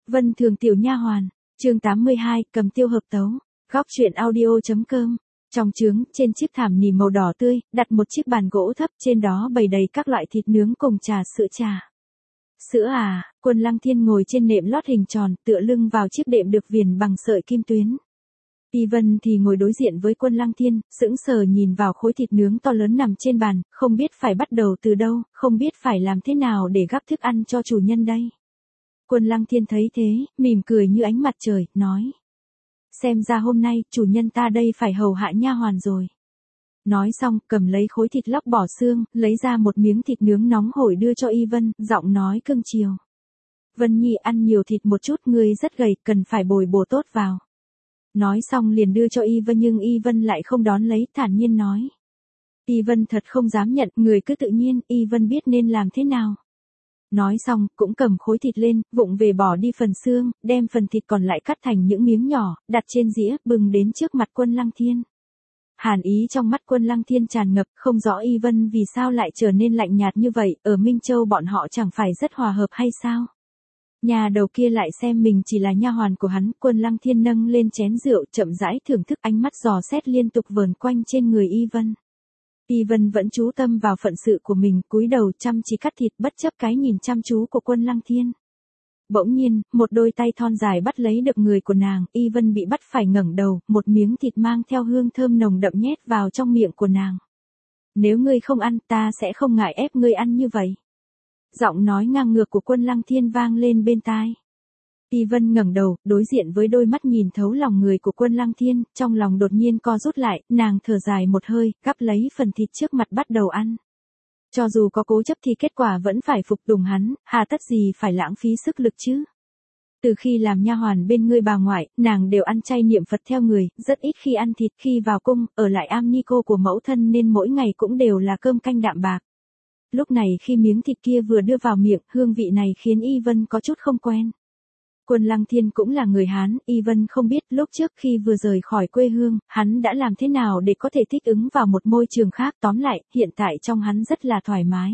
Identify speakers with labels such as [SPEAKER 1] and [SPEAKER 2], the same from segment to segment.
[SPEAKER 1] Vân Thường tiểu nha hoàn, chương 82, cầm tiêu hợp tấu. Góc truyện audio.com. Trong trướng, trên chiếc thảm nỉ màu đỏ tươi, đặt một chiếc bàn gỗ thấp, trên đó bày đầy các loại thịt nướng cùng trà sữa trà. Sữa à, Quân Lăng Thiên ngồi trên nệm lót hình tròn, tựa lưng vào chiếc đệm được viền bằng sợi kim tuyến. Y Vân thì ngồi đối diện với Quân Lăng Thiên, sững sờ nhìn vào khối thịt nướng to lớn nằm trên bàn, không biết phải bắt đầu từ đâu, không biết phải làm thế nào để gắp thức ăn cho chủ nhân đây. Quân Lăng Thiên thấy thế, mỉm cười như ánh mặt trời, nói. Xem ra hôm nay, chủ nhân ta đây phải hầu hạ nha hoàn rồi. Nói xong, cầm lấy khối thịt lóc bỏ xương, lấy ra một miếng thịt nướng nóng hổi đưa cho Y Vân, giọng nói cưng chiều. Vân Nhi ăn nhiều thịt một chút, ngươi rất gầy, cần phải bồi bổ tốt vào. Nói xong liền đưa cho Y Vân nhưng Y Vân lại không đón lấy, thản nhiên nói. Y Vân thật không dám nhận, người cứ tự nhiên, Y Vân biết nên làm thế nào. Nói xong, cũng cầm khối thịt lên, vụng về bỏ đi phần xương, đem phần thịt còn lại cắt thành những miếng nhỏ, đặt trên dĩa, bưng đến trước mặt Quân Lăng Thiên. Hàn ý trong mắt Quân Lăng Thiên tràn ngập, không rõ Y Vân vì sao lại trở nên lạnh nhạt như vậy, ở Minh Châu bọn họ chẳng phải rất hòa hợp hay sao? Nhà đầu kia lại xem mình chỉ là nha hoàn của hắn, Quân Lăng Thiên nâng lên chén rượu, chậm rãi thưởng thức, ánh mắt dò xét liên tục vờn quanh trên người Y Vân. Y Vân vẫn chú tâm vào phận sự của mình, cúi đầu chăm chỉ cắt thịt bất chấp cái nhìn chăm chú của Quân Lăng Thiên. Bỗng nhiên, một đôi tay thon dài bắt lấy được người của nàng, Y Vân bị bắt phải ngẩng đầu, một miếng thịt mang theo hương thơm nồng đậm nhét vào trong miệng của nàng. Nếu ngươi không ăn, ta sẽ không ngại ép ngươi ăn như vậy. Giọng nói ngang ngược của Quân Lăng Thiên vang lên bên tai. Y Vân ngẩng đầu, đối diện với đôi mắt nhìn thấu lòng người của Quân Lăng Thiên, trong lòng đột nhiên co rút lại, nàng thở dài một hơi, gắp lấy phần thịt trước mặt bắt đầu ăn. Cho dù có cố chấp thì kết quả vẫn phải phục tùng hắn, hà tất gì phải lãng phí sức lực chứ. Từ khi làm nha hoàn bên người bà ngoại, nàng đều ăn chay niệm Phật theo người, rất ít khi ăn thịt, khi vào cung, ở lại am ni cô của mẫu thân nên mỗi ngày cũng đều là cơm canh đạm bạc. Lúc này khi miếng thịt kia vừa đưa vào miệng, hương vị này khiến Y Vân có chút không quen. Quân Lăng Thiên cũng là người Hán, Y Vân không biết lúc trước khi vừa rời khỏi quê hương, hắn đã làm thế nào để có thể thích ứng vào một môi trường khác, tóm lại, hiện tại trong hắn rất là thoải mái.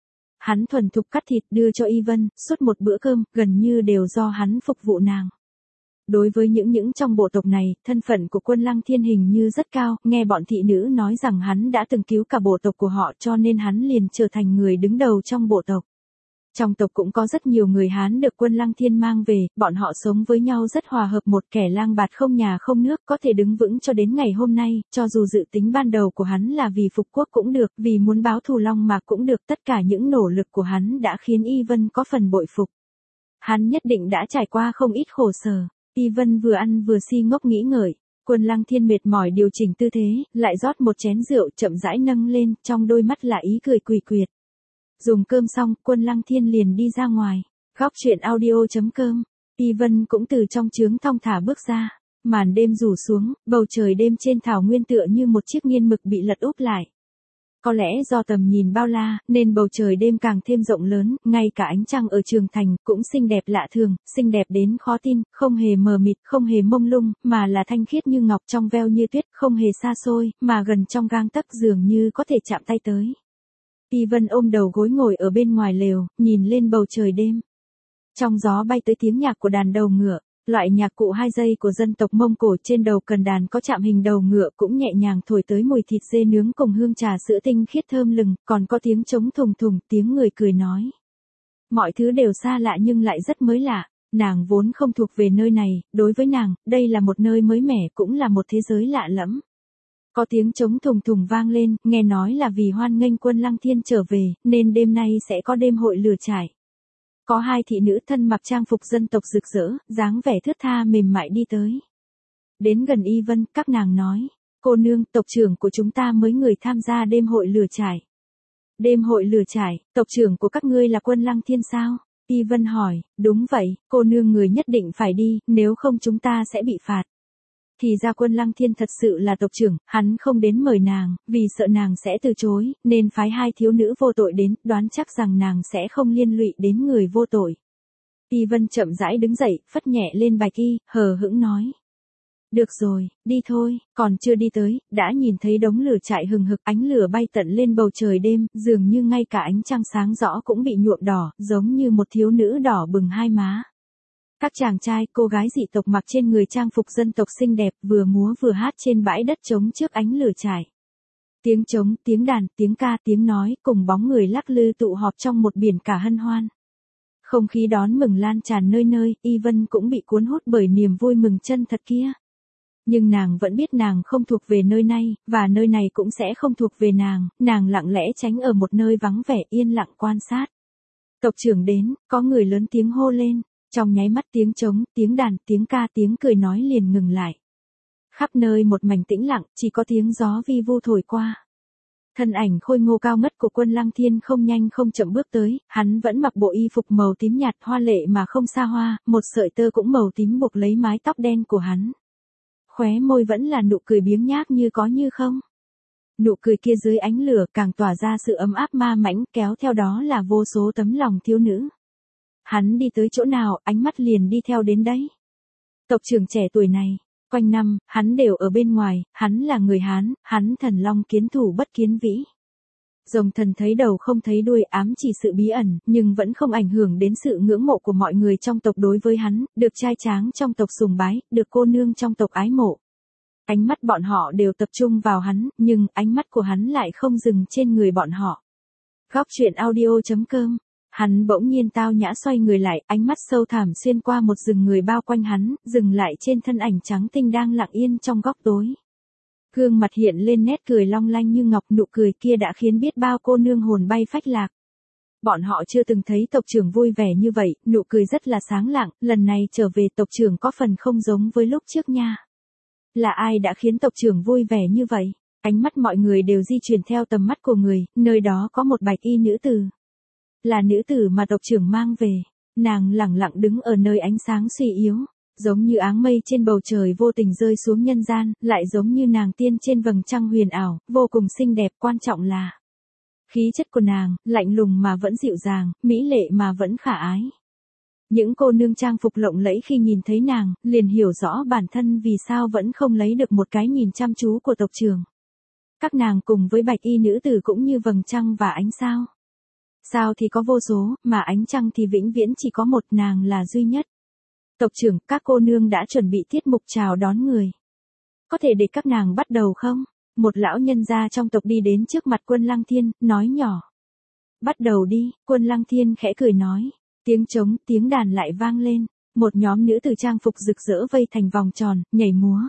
[SPEAKER 1] Hắn thuần thục cắt thịt đưa cho Y Vân, suốt một bữa cơm, gần như đều do hắn phục vụ nàng. Đối với những trong bộ tộc này, thân phận của Quân Lăng Thiên hình như rất cao, nghe bọn thị nữ nói rằng hắn đã từng cứu cả bộ tộc của họ cho nên hắn liền trở thành người đứng đầu trong bộ tộc. Trong tộc cũng có rất nhiều người Hán được Quân Lăng Thiên mang về, bọn họ sống với nhau rất hòa hợp, một kẻ lang bạt không nhà không nước có thể đứng vững cho đến ngày hôm nay, cho dù dự tính ban đầu của hắn là vì phục quốc cũng được, vì muốn báo thù Long Mạc cũng được, tất cả những nỗ lực của hắn đã khiến Y Vân có phần bội phục. Hắn nhất định đã trải qua không ít khổ sở. Y Vân vừa ăn vừa si ngốc nghĩ ngợi. Quân Lăng Thiên mệt mỏi điều chỉnh tư thế, lại rót một chén rượu chậm rãi nâng lên, trong đôi mắt là ý cười quỷ quyệt. Dùng cơm xong, Quân Lăng Thiên liền đi ra ngoài. Góc truyện audio.com. Y Vân cũng từ trong trướng thong thả bước ra. Màn đêm rủ xuống, bầu trời đêm trên thảo nguyên tựa như một chiếc nghiên mực bị lật úp lại. Có lẽ do tầm nhìn bao la, nên bầu trời đêm càng thêm rộng lớn, ngay cả ánh trăng ở Trường Thành cũng xinh đẹp lạ thường, xinh đẹp đến khó tin, không hề mờ mịt, không hề mông lung, mà là thanh khiết như ngọc, trong veo như tuyết, không hề xa xôi, mà gần trong gang tấc, dường như có thể chạm tay tới. Y Vân ôm đầu gối ngồi ở bên ngoài lều, nhìn lên bầu trời đêm. Trong gió bay tới tiếng nhạc của đàn đầu ngựa, loại nhạc cụ 2 giây của dân tộc Mông Cổ, trên đầu cần đàn có chạm hình đầu ngựa cũng nhẹ nhàng thổi tới mùi thịt dê nướng cùng hương trà sữa tinh khiết thơm lừng, còn có tiếng trống thùng thùng, tiếng người cười nói. Mọi thứ đều xa lạ nhưng lại rất mới lạ, nàng vốn không thuộc về nơi này, đối với nàng, đây là một nơi mới mẻ cũng là một thế giới lạ lẫm. Có tiếng trống thùng thùng vang lên, nghe nói là vì hoan nghênh Quân Lăng Thiên trở về, nên đêm nay sẽ có đêm hội lửa trại. Có 2 thị nữ thân mặc trang phục dân tộc rực rỡ, dáng vẻ thướt tha mềm mại đi tới. Đến gần Y Vân, các nàng nói, cô nương, tộc trưởng của chúng ta mới người tham gia đêm hội lửa trại. Đêm hội lửa trại, tộc trưởng của các ngươi là Quân Lăng Thiên sao? Y Vân hỏi, đúng vậy, cô nương người nhất định phải đi, nếu không chúng ta sẽ bị phạt. Thì ra Quân Lăng Thiên thật sự là tộc trưởng, hắn không đến mời nàng, vì sợ nàng sẽ từ chối, nên phái 2 thiếu nữ vô tội đến, đoán chắc rằng nàng sẽ không liên lụy đến người vô tội. Y Vân chậm rãi đứng dậy, phất nhẹ lên bạch y, hờ hững nói. Được rồi, đi thôi, còn chưa đi tới, đã nhìn thấy đống lửa trại hừng hực, ánh lửa bay tận lên bầu trời đêm, dường như ngay cả ánh trăng sáng rõ cũng bị nhuộm đỏ, giống như một thiếu nữ đỏ bừng hai má. Các chàng trai, cô gái dị tộc mặc trên người trang phục dân tộc xinh đẹp vừa múa vừa hát trên bãi đất trống trước ánh lửa trại. Tiếng trống, tiếng đàn, tiếng ca, tiếng nói cùng bóng người lắc lư tụ họp trong một biển cả hân hoan. Không khí đón mừng lan tràn nơi nơi, Y Vân cũng bị cuốn hút bởi niềm vui mừng chân thật kia. Nhưng nàng vẫn biết nàng không thuộc về nơi này, và nơi này cũng sẽ không thuộc về nàng lặng lẽ tránh ở một nơi vắng vẻ yên lặng quan sát. Tộc trưởng đến, có người lớn tiếng hô lên, trong nháy mắt tiếng trống, tiếng đàn, tiếng ca, tiếng cười nói liền ngừng lại. Khắp nơi một mảnh tĩnh lặng, chỉ có tiếng gió vi vu thổi qua. Thân ảnh khôi ngô cao ngất của Quân Lăng Thiên không nhanh không chậm bước tới, hắn vẫn mặc bộ y phục màu tím nhạt hoa lệ mà không xa hoa, một sợi tơ cũng màu tím buộc lấy mái tóc đen của hắn. Khóe môi vẫn là nụ cười biếng nhác như có như không. Nụ cười kia dưới ánh lửa càng tỏa ra sự ấm áp ma mãnh, kéo theo đó là vô số tấm lòng thiếu nữ. Hắn đi tới chỗ nào, ánh mắt liền đi theo đến đấy. Tộc trưởng trẻ tuổi này, quanh năm, hắn đều ở bên ngoài, hắn là người Hán, hắn thần long kiến thủ bất kiến vĩ. Rồng thần thấy đầu không thấy đuôi, ám chỉ sự bí ẩn, nhưng vẫn không ảnh hưởng đến sự ngưỡng mộ của mọi người trong tộc đối với hắn, được trai tráng trong tộc sùng bái, được cô nương trong tộc ái mộ. Ánh mắt bọn họ đều tập trung vào hắn, nhưng ánh mắt của hắn lại không dừng trên người bọn họ. Góc truyện audio.com. Hắn bỗng nhiên tao nhã xoay người lại, ánh mắt sâu thẳm xuyên qua một rừng người bao quanh hắn, dừng lại trên thân ảnh trắng tinh đang lặng yên trong góc tối. Gương mặt hiện lên nét cười long lanh như ngọc, nụ cười kia đã khiến biết bao cô nương hồn bay phách lạc. Bọn họ chưa từng thấy tộc trưởng vui vẻ như vậy, nụ cười rất là sáng lạng, lần này trở về tộc trưởng có phần không giống với lúc trước nha. Là ai đã khiến tộc trưởng vui vẻ như vậy? Ánh mắt mọi người đều di chuyển theo tầm mắt của người, nơi đó có một bạch y nữ tử. Là nữ tử mà tộc trưởng mang về, nàng lẳng lặng đứng ở nơi ánh sáng suy yếu, giống như áng mây trên bầu trời vô tình rơi xuống nhân gian, lại giống như nàng tiên trên vầng trăng huyền ảo, vô cùng xinh đẹp, quan trọng là khí chất của nàng, lạnh lùng mà vẫn dịu dàng, mỹ lệ mà vẫn khả ái. Những cô nương trang phục lộng lẫy khi nhìn thấy nàng, liền hiểu rõ bản thân vì sao vẫn không lấy được một cái nhìn chăm chú của tộc trưởng. Các nàng cùng với bạch y nữ tử cũng như vầng trăng và ánh sao. Sao thì có vô số, mà ánh trăng thì vĩnh viễn chỉ có một, nàng là duy nhất. Tộc trưởng, các cô nương đã chuẩn bị tiết mục chào đón người. Có thể để các nàng bắt đầu không? Một lão nhân gia trong tộc đi đến trước mặt Quân Lăng Thiên, nói nhỏ. Bắt đầu đi, Quân Lăng Thiên khẽ cười nói. Tiếng trống, tiếng đàn lại vang lên. Một nhóm nữ tử trang phục rực rỡ vây thành vòng tròn, nhảy múa.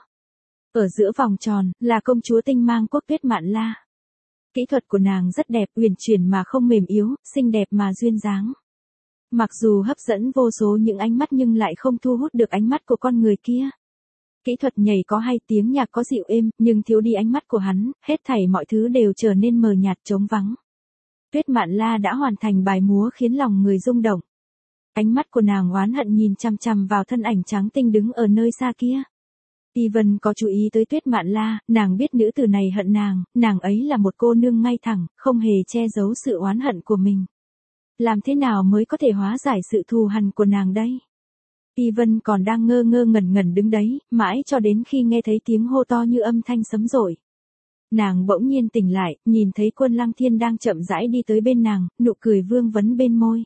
[SPEAKER 1] Ở giữa vòng tròn, là công chúa tinh mang quốc Tuyết Mạn La. Kỹ thuật của nàng rất đẹp, uyển chuyển mà không mềm yếu, xinh đẹp mà duyên dáng. Mặc dù hấp dẫn vô số những ánh mắt nhưng lại không thu hút được ánh mắt của con người kia. Kỹ thuật nhảy có hay, tiếng nhạc có dịu êm, nhưng thiếu đi ánh mắt của hắn, hết thảy mọi thứ đều trở nên mờ nhạt trống vắng. Tuyết Mạn La đã hoàn thành bài múa khiến lòng người rung động. Ánh mắt của nàng oán hận nhìn chằm chằm vào thân ảnh trắng tinh đứng ở nơi xa kia. Y Vân có chú ý tới Tuyết Mạn La, nàng biết nữ tử này hận nàng ấy là một cô nương ngay thẳng, không hề che giấu sự oán hận của mình. Làm thế nào mới có thể hóa giải sự thù hằn của nàng đây? Y Vân còn đang ngơ ngơ ngẩn ngẩn đứng đấy, mãi cho đến khi nghe thấy tiếng hô to như âm thanh sấm dội. Nàng bỗng nhiên tỉnh lại, nhìn thấy Quân Lăng Thiên đang chậm rãi đi tới bên nàng, nụ cười vương vấn bên môi.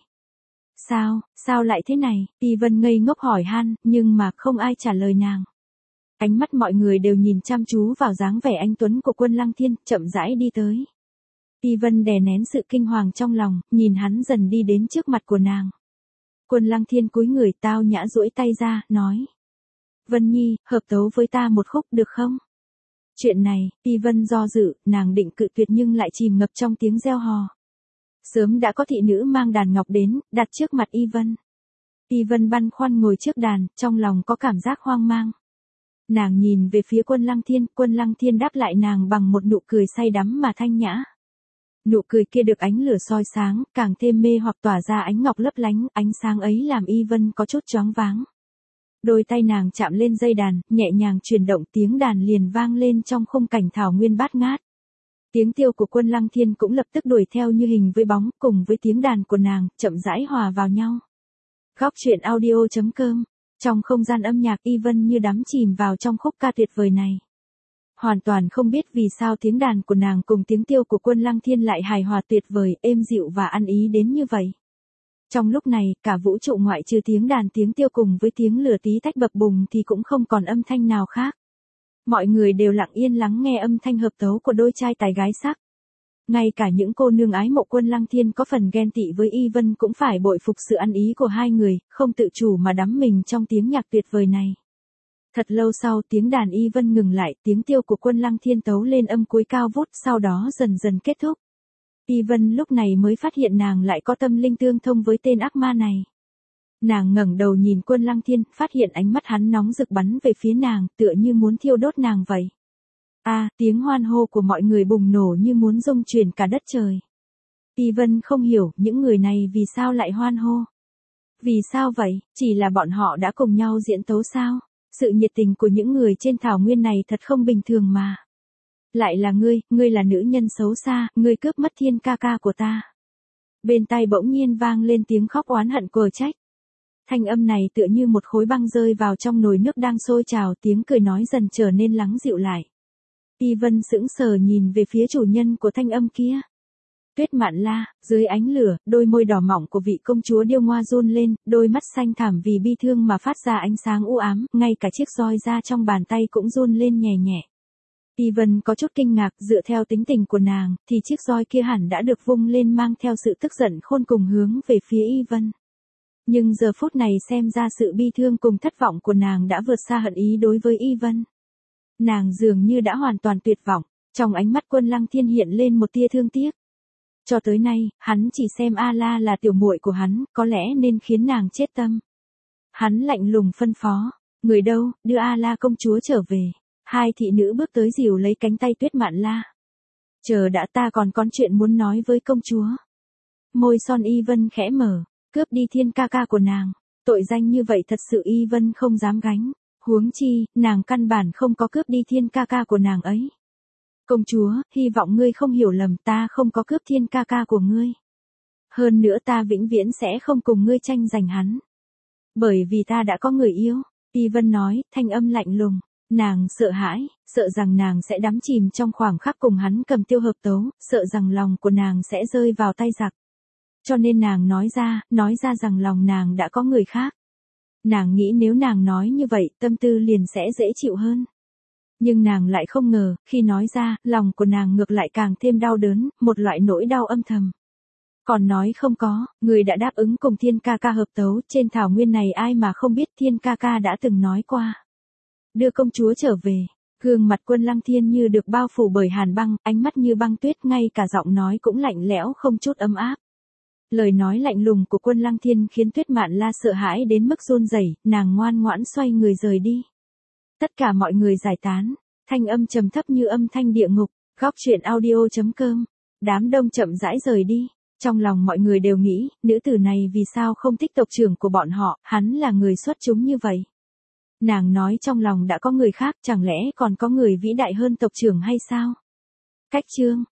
[SPEAKER 1] Sao lại thế này? Y Vân ngây ngốc hỏi han, nhưng mà không ai trả lời nàng. Ánh mắt mọi người đều nhìn chăm chú vào dáng vẻ anh tuấn của Quân Lăng Thiên, chậm rãi đi tới. Y Vân đè nén sự kinh hoàng trong lòng, nhìn hắn dần đi đến trước mặt của nàng. Quân Lăng Thiên cúi người tao nhã duỗi tay ra, nói. Vân Nhi, hợp tấu với ta một khúc được không? Chuyện này, Y Vân do dự, nàng định cự tuyệt nhưng lại chìm ngập trong tiếng reo hò. Sớm đã có thị nữ mang đàn ngọc đến, đặt trước mặt Y Vân. Y Vân băn khoăn ngồi trước đàn, trong lòng có cảm giác hoang mang. Nàng nhìn về phía Quân Lăng Thiên đáp lại nàng bằng một nụ cười say đắm mà thanh nhã. Nụ cười kia được ánh lửa soi sáng, càng thêm mê hoặc tỏa ra ánh ngọc lấp lánh, ánh sáng ấy làm Y Vân có chút choáng váng. Đôi tay nàng chạm lên dây đàn, nhẹ nhàng chuyển động, tiếng đàn liền vang lên trong khung cảnh thảo nguyên bát ngát. Tiếng tiêu của Quân Lăng Thiên cũng lập tức đuổi theo như hình với bóng, cùng với tiếng đàn của nàng, chậm rãi hòa vào nhau. Góc truyện audio.com. Trong không gian âm nhạc, Y Vân như đắm chìm vào trong khúc ca tuyệt vời này. Hoàn toàn không biết vì sao tiếng đàn của nàng cùng tiếng tiêu của Quân Lăng Thiên lại hài hòa tuyệt vời, êm dịu và ăn ý đến như vậy. Trong lúc này, cả vũ trụ ngoại trừ tiếng đàn tiếng tiêu cùng với tiếng lửa tí tách bập bùng thì cũng không còn âm thanh nào khác. Mọi người đều lặng yên lắng nghe âm thanh hợp tấu của đôi trai tài gái sắc. Ngay cả những cô nương ái mộ Quân Lăng Thiên có phần ghen tị với Y Vân cũng phải bội phục sự ăn ý của hai người, không tự chủ mà đắm mình trong tiếng nhạc tuyệt vời này. Thật lâu sau tiếng đàn Y Vân ngừng lại, tiếng tiêu của Quân Lăng Thiên tấu lên âm cuối cao vút, sau đó dần dần kết thúc. Y Vân lúc này mới phát hiện nàng lại có tâm linh tương thông với tên ác ma này. Nàng ngẩng đầu nhìn Quân Lăng Thiên, phát hiện ánh mắt hắn nóng rực bắn về phía nàng, tựa như muốn thiêu đốt nàng vậy. Tiếng hoan hô của mọi người bùng nổ như muốn rung chuyển cả đất trời. Y Vân không hiểu những người này vì sao lại hoan hô. Vì sao vậy, chỉ là bọn họ đã cùng nhau diễn tấu sao? Sự nhiệt tình của những người trên thảo nguyên này thật không bình thường mà. Lại là ngươi là nữ nhân xấu xa, ngươi cướp mất Thiên ca ca của ta. Bên tai bỗng nhiên vang lên tiếng khóc oán hận quở trách. Thanh âm này tựa như một khối băng rơi vào trong nồi nước đang sôi trào, tiếng cười nói dần trở nên lắng dịu lại. Y Vân sững sờ nhìn về phía chủ nhân của thanh âm kia. Tuyết Mạn La, dưới ánh lửa, đôi môi đỏ mỏng của vị công chúa điêu ngoa run lên, đôi mắt xanh thẳm vì bi thương mà phát ra ánh sáng u ám, ngay cả chiếc roi da trong bàn tay cũng run lên nhẹ nhẹ. Y Vân có chút kinh ngạc, dựa theo tính tình của nàng, thì chiếc roi kia hẳn đã được vung lên mang theo sự tức giận khôn cùng hướng về phía Y Vân. Nhưng giờ phút này xem ra sự bi thương cùng thất vọng của nàng đã vượt xa hận ý đối với Y Vân. Nàng dường như đã hoàn toàn tuyệt vọng, trong ánh mắt Quân Lăng Thiên hiện lên một tia thương tiếc. Cho tới nay, hắn chỉ xem A-la là tiểu muội của hắn, có lẽ nên khiến nàng chết tâm. Hắn lạnh lùng phân phó, người đâu, đưa A-la công chúa trở về. Hai thị nữ bước tới dìu lấy cánh tay Tuyết Mạn La. Chờ đã, ta còn có chuyện muốn nói với công chúa. Môi son Y Vân khẽ mở, cướp đi Thiên ca ca của nàng. Tội danh như vậy thật sự Y Vân không dám gánh. Huống chi, nàng căn bản không có cướp đi Thiên ca ca của nàng ấy. Công chúa, hy vọng ngươi không hiểu lầm, ta không có cướp Thiên ca ca của ngươi. Hơn nữa ta vĩnh viễn sẽ không cùng ngươi tranh giành hắn. Bởi vì ta đã có người yêu. Y Vân nói, thanh âm lạnh lùng. Nàng sợ hãi, sợ rằng nàng sẽ đắm chìm trong khoảng khắc cùng hắn cầm tiêu hợp tấu, sợ rằng lòng của nàng sẽ rơi vào tay giặc. Cho nên nàng nói ra rằng lòng nàng đã có người khác. Nàng nghĩ nếu nàng nói như vậy, tâm tư liền sẽ dễ chịu hơn. Nhưng nàng lại không ngờ, khi nói ra, lòng của nàng ngược lại càng thêm đau đớn, một loại nỗi đau âm thầm. Còn nói không có, người đã đáp ứng cùng Thiên ca ca hợp tấu, trên thảo nguyên này ai mà không biết Thiên ca ca đã từng nói qua. Đưa công chúa trở về, gương mặt Quân Lăng Thiên như được bao phủ bởi hàn băng, ánh mắt như băng tuyết, ngay cả giọng nói cũng lạnh lẽo không chút ấm áp. Lời nói lạnh lùng của Quân Lăng Thiên khiến Tuyết Mạn La sợ hãi đến mức run rẩy, nàng ngoan ngoãn xoay người rời đi. Tất cả mọi người giải tán, thanh âm trầm thấp như âm thanh địa ngục, góc truyện audio.com. Đám đông chậm rãi rời đi, trong lòng mọi người đều nghĩ, nữ tử này vì sao không thích tộc trưởng của bọn họ, hắn là người xuất chúng như vậy. Nàng nói trong lòng đã có người khác, chẳng lẽ còn có người vĩ đại hơn tộc trưởng hay sao? Cách chương